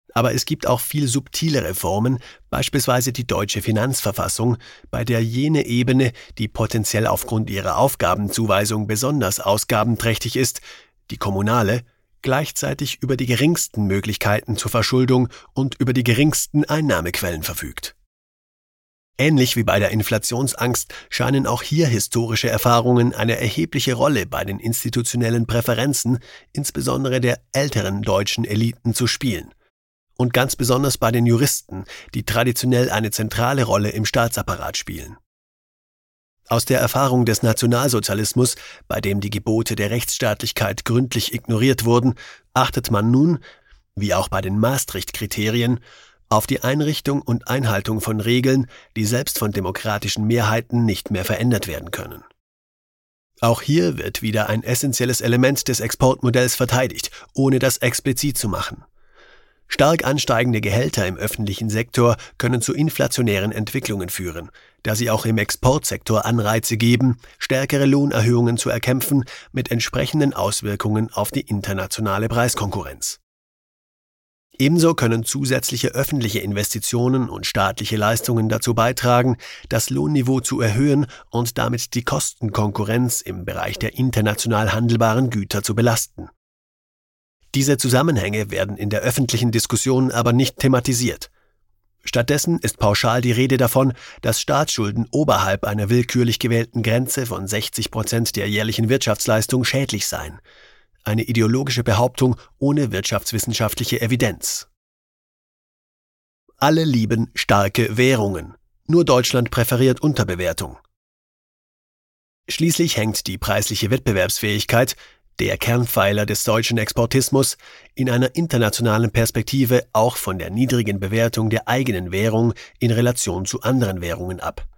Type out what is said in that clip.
Aber es gibt auch viel subtilere Formen, beispielsweise die deutsche Finanzverfassung, bei der jene Ebene, die potenziell aufgrund ihrer Aufgabenzuweisung besonders ausgabenträchtig ist, die kommunale, gleichzeitig über die geringsten Möglichkeiten zur Verschuldung und über die geringsten Einnahmequellen verfügt. Ähnlich wie bei der Inflationsangst scheinen auch hier historische Erfahrungen eine erhebliche Rolle bei den institutionellen Präferenzen, insbesondere der älteren deutschen Eliten, zu spielen. Und ganz besonders bei den Juristen, die traditionell eine zentrale Rolle im Staatsapparat spielen. Aus der Erfahrung des Nationalsozialismus, bei dem die Gebote der Rechtsstaatlichkeit gründlich ignoriert wurden, achtet man nun, wie auch bei den Maastricht-Kriterien, auf die Einrichtung und Einhaltung von Regeln, die selbst von demokratischen Mehrheiten nicht mehr verändert werden können. Auch hier wird wieder ein essentielles Element des Exportmodells verteidigt, ohne das explizit zu machen. Stark ansteigende Gehälter im öffentlichen Sektor können zu inflationären Entwicklungen führen, da sie auch im Exportsektor Anreize geben, stärkere Lohnerhöhungen zu erkämpfen, mit entsprechenden Auswirkungen auf die internationale Preiskonkurrenz. Ebenso können zusätzliche öffentliche Investitionen und staatliche Leistungen dazu beitragen, das Lohnniveau zu erhöhen und damit die Kostenkonkurrenz im Bereich der international handelbaren Güter zu belasten. Diese Zusammenhänge werden in der öffentlichen Diskussion aber nicht thematisiert. Stattdessen ist pauschal die Rede davon, dass Staatsschulden oberhalb einer willkürlich gewählten Grenze von 60% der jährlichen Wirtschaftsleistung schädlich seien. Eine ideologische Behauptung ohne wirtschaftswissenschaftliche Evidenz. Alle lieben starke Währungen. Nur Deutschland präferiert Unterbewertung. Schließlich hängt die preisliche Wettbewerbsfähigkeit, der Kernpfeiler des deutschen Exportismus, in einer internationalen Perspektive auch von der niedrigen Bewertung der eigenen Währung in Relation zu anderen Währungen ab.